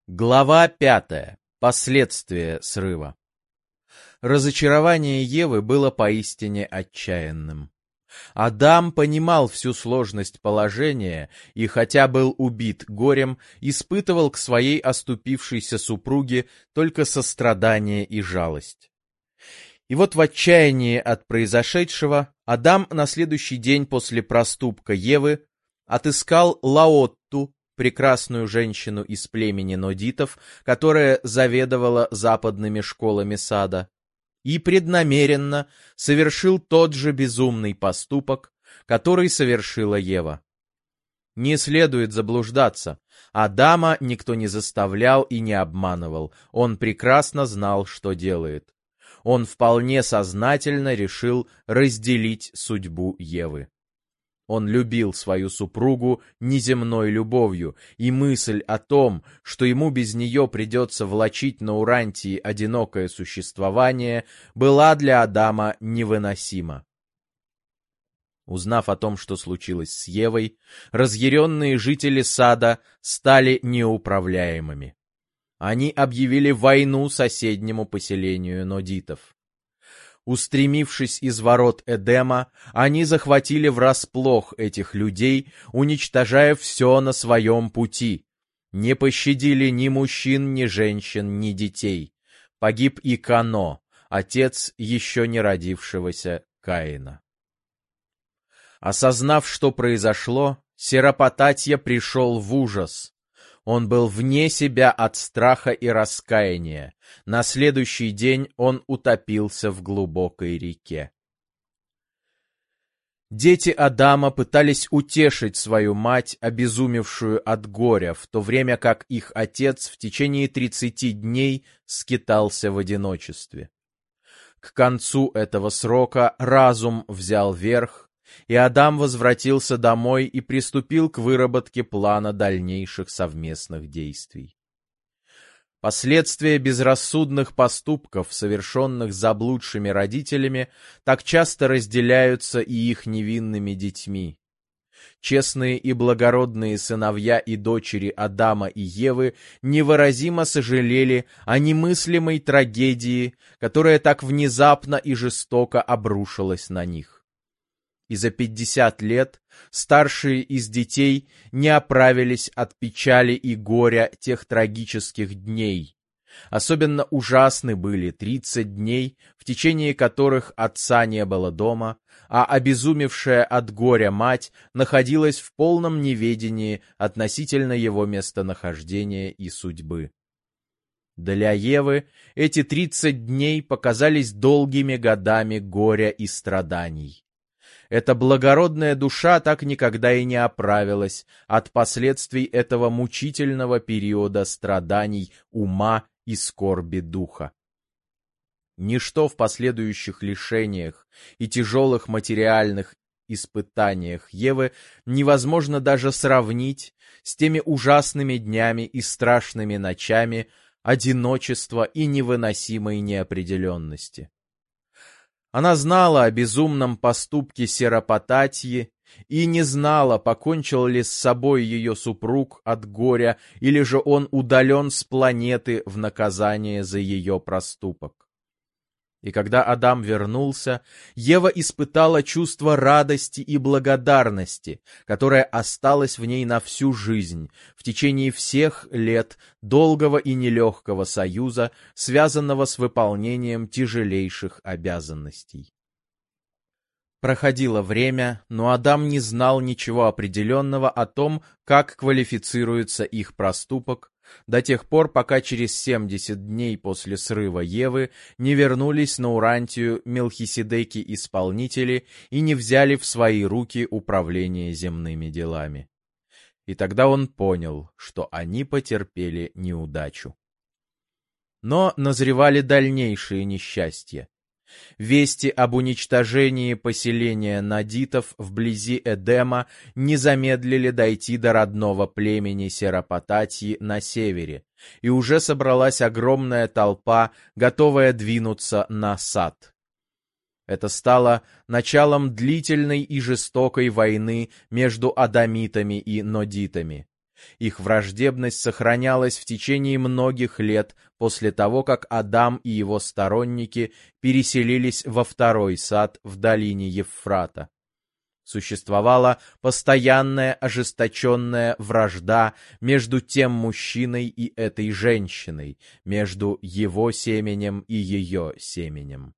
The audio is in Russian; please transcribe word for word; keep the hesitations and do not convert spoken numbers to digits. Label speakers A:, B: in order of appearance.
A: Глава пятая. Последствия срыва. Разочарование Евы было поистине отчаянным. Адам понимал всю сложность положения и, хотя был убит горем, испытывал к своей оступившейся супруге только сострадание и жалость. И вот в отчаянии от произошедшего Адам на следующий день после проступка Евы отыскал Лаотту, прекрасную женщину из племени нодитов, которая заведовала западными школами сада, и преднамеренно совершил тот же безумный поступок, который совершила Ева. Не следует заблуждаться. Адама никто не заставлял и не обманывал. Он прекрасно знал, что делает. Он вполне сознательно решил разделить судьбу Евы. Он любил свою супругу неземной любовью, и мысль о том, что ему без нее придется влачить на Урантии одинокое существование, была для Адама невыносима. Узнав о том, что случилось с Евой, разъяренные жители сада стали неуправляемыми. Они объявили войну соседнему поселению нодитов. Устремившись из ворот Эдема, они захватили врасплох этих людей, уничтожая все на своем пути. Не пощадили ни мужчин, ни женщин, ни детей. Погиб и Кано, отец еще не родившегося Каина. Осознав, что произошло, Серапататья пришел в ужас. Он был вне себя от страха и раскаяния. На следующий день он утопился в глубокой реке. Дети Адама пытались утешить свою мать, обезумевшую от горя, в то время как их отец в течение тридцати дней скитался в одиночестве. К концу этого срока разум взял верх, и Адам возвратился домой и приступил к выработке плана дальнейших совместных действий. Последствия безрассудных поступков, совершенных заблудшими родителями, так часто разделяются и их невинными детьми. Честные и благородные сыновья и дочери Адама и Евы невыразимо сожалели о немыслимой трагедии, которая так внезапно и жестоко обрушилась на них. И за пятьдесят лет старшие из детей не оправились от печали и горя тех трагических дней. Особенно ужасны были тридцать дней, в течение которых отца не было дома, а обезумевшая от горя мать находилась в полном неведении относительно его местонахождения и судьбы. Для Евы эти тридцать дней показались долгими годами горя и страданий. Эта благородная душа так никогда и не оправилась от последствий этого мучительного периода страданий ума и скорби духа. Ничто в последующих лишениях и тяжелых материальных испытаниях Евы невозможно даже сравнить с теми ужасными днями и страшными ночами одиночества и невыносимой неопределенности. Она знала о безумном поступке Серапататьи и не знала, покончил ли с собой ее супруг от горя, или же он удален с планеты в наказание за ее проступок. И когда Адам вернулся, Ева испытала чувство радости и благодарности, которое осталось в ней на всю жизнь, в течение всех лет долгого и нелегкого союза, связанного с выполнением тяжелейших обязанностей. Проходило время, но Адам не знал ничего определенного о том, как квалифицируется их проступок, до тех пор, пока через семьдесят дней после срыва Евы не вернулись на Урантию Мелхиседеки-исполнители и не взяли в свои руки управление земными делами. И тогда он понял, что они потерпели неудачу. Но назревали дальнейшие несчастья. Вести об уничтожении поселения нодитов вблизи Эдема не замедлили дойти до родного племени Серапататьи на севере, и уже собралась огромная толпа, готовая двинуться на сад. Это стало началом длительной и жестокой войны между адамитами и нодитами. Их враждебность сохранялась в течение многих лет после того, как Адам и его сторонники переселились во второй сад в долине Евфрата. Существовала постоянная ожесточенная вражда между тем мужчиной и этой женщиной, между его семенем и ее семенем.